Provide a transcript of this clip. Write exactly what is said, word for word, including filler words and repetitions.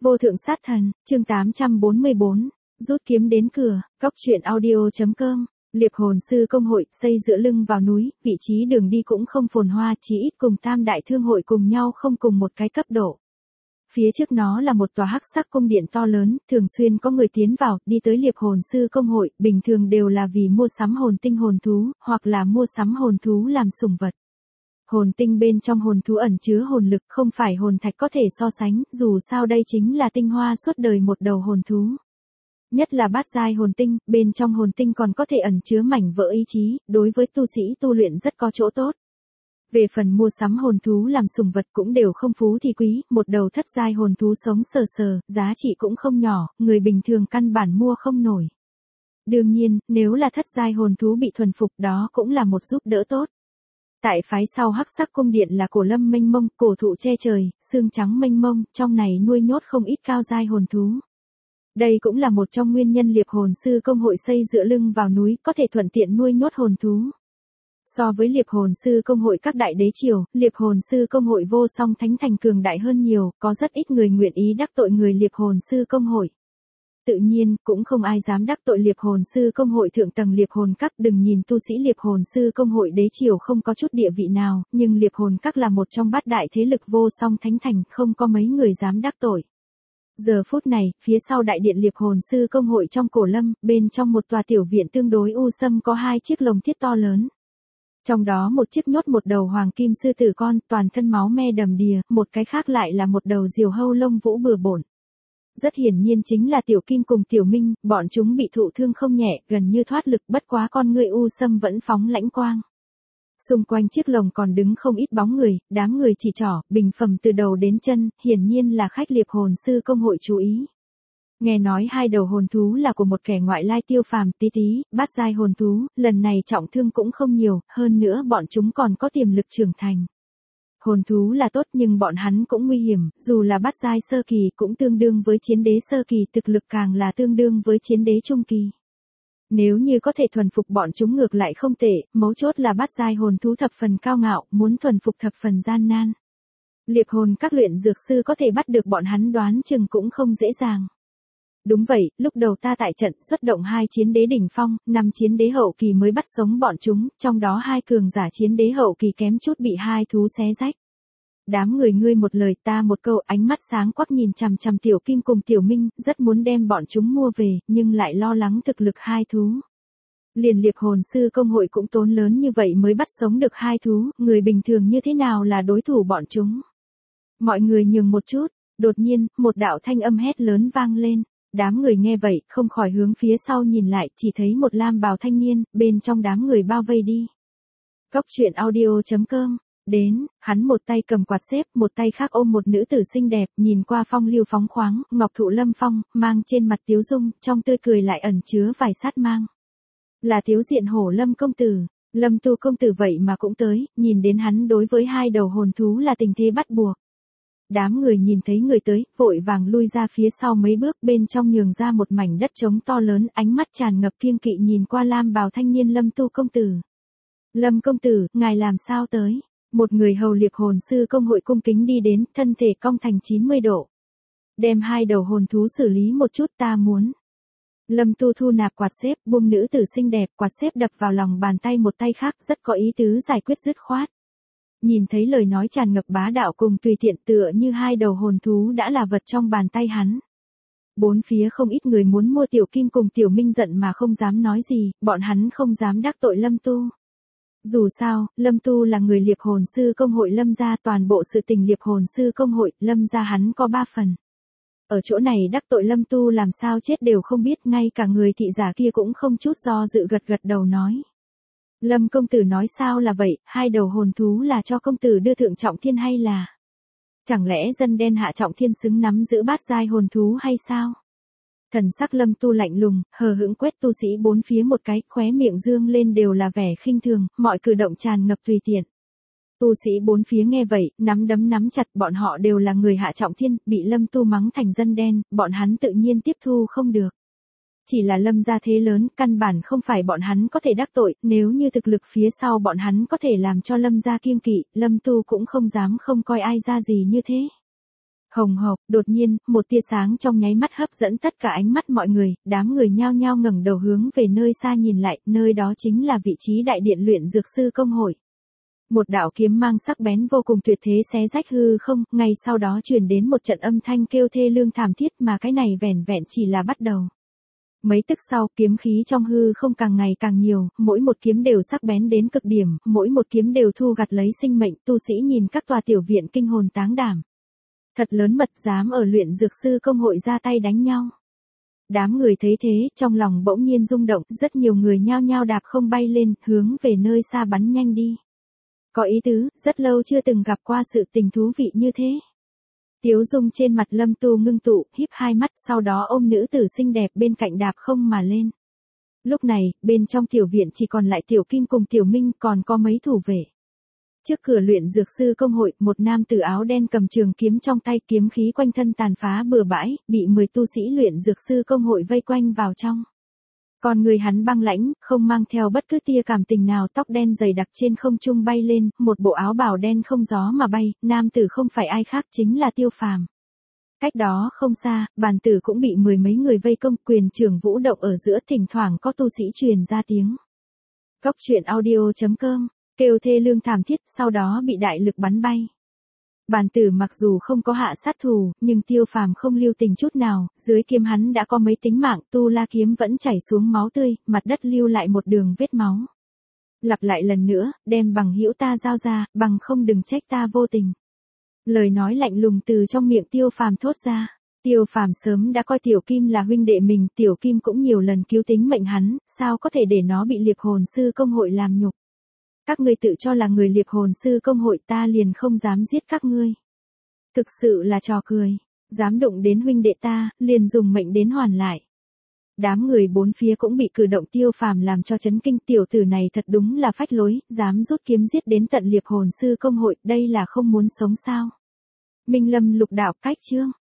Vô thượng sát thần, chương tám trăm bốn mươi bốn, rút kiếm đến cửa, góc truyện audio.com, liệp hồn sư công hội, xây dựa lưng vào núi, vị trí đường đi cũng không phồn hoa, chỉ ít cùng tam đại thương hội cùng nhau không cùng một cái cấp độ. Phía trước nó là một tòa hắc sắc cung điện to lớn, thường xuyên có người tiến vào, đi tới liệp hồn sư công hội, bình thường đều là vì mua sắm hồn tinh hồn thú, hoặc là mua sắm hồn thú làm sủng vật. Hồn tinh bên trong hồn thú ẩn chứa hồn lực, không phải hồn thạch có thể so sánh, dù sao đây chính là tinh hoa suốt đời một đầu hồn thú. Nhất là bát giai hồn tinh, bên trong hồn tinh còn có thể ẩn chứa mảnh vỡ ý chí, đối với tu sĩ tu luyện rất có chỗ tốt. Về phần mua sắm hồn thú làm sủng vật cũng đều không phú thì quý, một đầu thất giai hồn thú sống sờ sờ, giá trị cũng không nhỏ, người bình thường căn bản mua không nổi. Đương nhiên, nếu là thất giai hồn thú bị thuần phục đó cũng là một giúp đỡ tốt. Tại phái sau hắc sắc cung điện là cổ lâm mênh mông, cổ thụ che trời, xương trắng mênh mông, trong này nuôi nhốt không ít cao giai hồn thú. Đây cũng là một trong nguyên nhân liệp hồn sư công hội xây dựa lưng vào núi, có thể thuận tiện nuôi nhốt hồn thú. So với liệp hồn sư công hội các đại đế triều, liệp hồn sư công hội vô song thánh thành cường đại hơn nhiều, có rất ít người nguyện ý đắc tội người liệp hồn sư công hội. Tự nhiên, cũng không ai dám đắc tội liệp hồn sư công hội thượng tầng liệp hồn các, đừng nhìn tu sĩ liệp hồn sư công hội đế triều không có chút địa vị nào, nhưng liệp hồn các là một trong bát đại thế lực vô song thánh thành, không có mấy người dám đắc tội. Giờ phút này, phía sau đại điện liệp hồn sư công hội trong cổ lâm, bên trong một tòa tiểu viện tương đối u sâm có hai chiếc lồng thiết to lớn. Trong đó một chiếc nhốt một đầu hoàng kim sư tử con, toàn thân máu me đầm đìa, một cái khác lại là một đầu diều hâu lông vũ bừa bộn. Rất hiển nhiên chính là tiểu kim cùng tiểu minh, bọn chúng bị thụ thương không nhẹ, gần như thoát lực, bất quá con người u sâm vẫn phóng lãnh quang. Xung quanh chiếc lồng còn đứng không ít bóng người, đám người chỉ trỏ, bình phẩm từ đầu đến chân, hiển nhiên là khách liệp hồn sư công hội chú ý. Nghe nói hai đầu hồn thú là của một kẻ ngoại lai tiêu phàm, tí tí, bát giai hồn thú, lần này trọng thương cũng không nhiều, hơn nữa bọn chúng còn có tiềm lực trưởng thành. Hồn thú là tốt nhưng bọn hắn cũng nguy hiểm, dù là bát giai sơ kỳ cũng tương đương với chiến đế sơ kỳ, thực lực càng là tương đương với chiến đế trung kỳ. Nếu như có thể thuần phục bọn chúng ngược lại không tệ, mấu chốt là bát giai hồn thú thập phần cao ngạo, muốn thuần phục thập phần gian nan. Liệp hồn các luyện dược sư có thể bắt được bọn hắn đoán chừng cũng không dễ dàng. Đúng vậy, lúc đầu ta tại trận xuất động hai chiến đế đỉnh phong, năm chiến đế hậu kỳ mới bắt sống bọn chúng, trong đó hai cường giả chiến đế hậu kỳ kém chút bị hai thú xé rách. Đám người ngươi một lời ta một câu, ánh mắt sáng quắc nhìn chằm chằm tiểu kim cùng tiểu minh, rất muốn đem bọn chúng mua về, nhưng lại lo lắng thực lực hai thú. Liền liệp hồn sư công hội cũng tốn lớn như vậy mới bắt sống được hai thú, người bình thường như thế nào là đối thủ bọn chúng. Mọi người nhường một chút, đột nhiên, một đạo thanh âm hét lớn vang lên. Đám người nghe vậy, không khỏi hướng phía sau nhìn lại, chỉ thấy một lam bào thanh niên, bên trong đám người bao vây đi. Góc truyện audio.com, đến, hắn một tay cầm quạt xếp, một tay khác ôm một nữ tử xinh đẹp, nhìn qua phong lưu phóng khoáng, ngọc thụ lâm phong, mang trên mặt tiếu dung, trong tươi cười lại ẩn chứa vài sát mang. Là Tiếu Diện Hổ Lâm công tử, Lâm Tu công tử vậy mà cũng tới, nhìn đến hắn đối với hai đầu hồn thú là tình thế bắt buộc. Đám người nhìn thấy người tới, vội vàng lui ra phía sau mấy bước, bên trong nhường ra một mảnh đất trống to lớn, ánh mắt tràn ngập kiêng kỵ nhìn qua lam bào thanh niên Lâm Tu công tử. Lâm công tử, ngài làm sao tới? Một người hầu liệp hồn sư công hội cung kính đi đến, thân thể cong thành chín mươi độ. Đem hai đầu hồn thú xử lý một chút ta muốn. Lâm Tu thu nạp quạt xếp, buông nữ tử xinh đẹp, quạt xếp đập vào lòng bàn tay một tay khác, rất có ý tứ giải quyết dứt khoát. Nhìn thấy lời nói tràn ngập bá đạo cùng tùy tiện tựa như hai đầu hồn thú đã là vật trong bàn tay hắn. Bốn phía không ít người muốn mua tiểu kim cùng tiểu minh giận mà không dám nói gì, bọn hắn không dám đắc tội Lâm Tu. Dù sao, Lâm Tu là người liệp hồn sư công hội Lâm gia, toàn bộ sự tình liệp hồn sư công hội, Lâm gia hắn có ba phần. Ở chỗ này đắc tội Lâm Tu làm sao chết đều không biết, ngay cả người thị giả kia cũng không chút do dự gật gật đầu nói. Lâm công tử nói sao là vậy, hai đầu hồn thú là cho công tử đưa thượng trọng thiên hay là? Chẳng lẽ dân đen hạ trọng thiên xứng nắm giữ bát giai hồn thú hay sao? Thần sắc Lâm Tu lạnh lùng, hờ hững quét tu sĩ bốn phía một cái, khóe miệng dương lên đều là vẻ khinh thường, mọi cử động tràn ngập tùy tiện. Tu sĩ bốn phía nghe vậy, nắm đấm nắm chặt, bọn họ đều là người hạ trọng thiên, bị Lâm Tu mắng thành dân đen, bọn hắn tự nhiên tiếp thu không được. Chỉ là Lâm gia thế lớn, căn bản không phải bọn hắn có thể đắc tội, nếu như thực lực phía sau bọn hắn có thể làm cho Lâm gia kiêng kỵ, Lâm Tu cũng không dám không coi ai ra gì như thế. Hồng hộc, đột nhiên, một tia sáng trong nháy mắt hấp dẫn tất cả ánh mắt mọi người, đám người nhao nhao ngẩng đầu hướng về nơi xa nhìn lại, nơi đó chính là vị trí đại điện luyện dược sư công hội. Một đạo kiếm mang sắc bén vô cùng tuyệt thế xé rách hư không, ngay sau đó truyền đến một trận âm thanh kêu thê lương thảm thiết mà cái này vẻn vẹn chỉ là bắt đầu. Mấy tức sau, kiếm khí trong hư không càng ngày càng nhiều, mỗi một kiếm đều sắc bén đến cực điểm, mỗi một kiếm đều thu gặt lấy sinh mệnh, tu sĩ nhìn các tòa tiểu viện kinh hồn táng đảm. Thật lớn mật dám ở luyện dược sư công hội ra tay đánh nhau. Đám người thấy thế, trong lòng bỗng nhiên rung động, rất nhiều người nhao nhao đạp không bay lên, hướng về nơi xa bắn nhanh đi. Có ý tứ, rất lâu chưa từng gặp qua sự tình thú vị như thế. Tiếu dung trên mặt Lâm Tu ngưng tụ, híp hai mắt, sau đó ôm nữ tử xinh đẹp bên cạnh đạp không mà lên. Lúc này, bên trong tiểu viện chỉ còn lại Tiểu Kim cùng Tiểu Minh, còn có mấy thủ vệ. Trước cửa luyện dược sư công hội, một nam tử áo đen cầm trường kiếm trong tay, kiếm khí quanh thân tàn phá bừa bãi, bị mười tu sĩ luyện dược sư công hội vây quanh vào trong. Còn người hắn băng lãnh, không mang theo bất cứ tia cảm tình nào, tóc đen dày đặc trên không trung bay lên, một bộ áo bào đen không gió mà bay, nam tử không phải ai khác chính là Tiêu Phàm. Cách đó không xa, bàn tử cũng bị mười mấy người vây công, quyền trưởng vũ động ở giữa, thỉnh thoảng có tu sĩ truyền ra tiếng. Góc truyện audio chấm com, kêu thê lương thảm thiết, sau đó bị đại lực bắn bay. Bàn tử mặc dù không có hạ sát thủ, nhưng Tiêu Phàm không lưu tình chút nào, dưới kiếm hắn đã có mấy tính mạng, tu la kiếm vẫn chảy xuống máu tươi, mặt đất lưu lại một đường vết máu. Lặp lại lần nữa, đem bằng hữu ta giao ra, bằng không đừng trách ta vô tình. Lời nói lạnh lùng từ trong miệng Tiêu Phàm thốt ra. Tiêu Phàm sớm đã coi Tiểu Kim là huynh đệ mình, Tiểu Kim cũng nhiều lần cứu tính mệnh hắn, sao có thể để nó bị liệp hồn sư công hội làm nhục. Các ngươi tự cho là người liệp hồn sư công hội, ta liền không dám giết các ngươi. Thực sự là trò cười, dám đụng đến huynh đệ ta, liền dùng mệnh đến hoàn lại. Đám người bốn phía cũng bị cử động Tiêu Phàm làm cho chấn kinh, tiểu tử này thật đúng là phách lối, dám rút kiếm giết đến tận liệp hồn sư công hội, đây là không muốn sống sao. Minh Lâm lục đạo cách chương.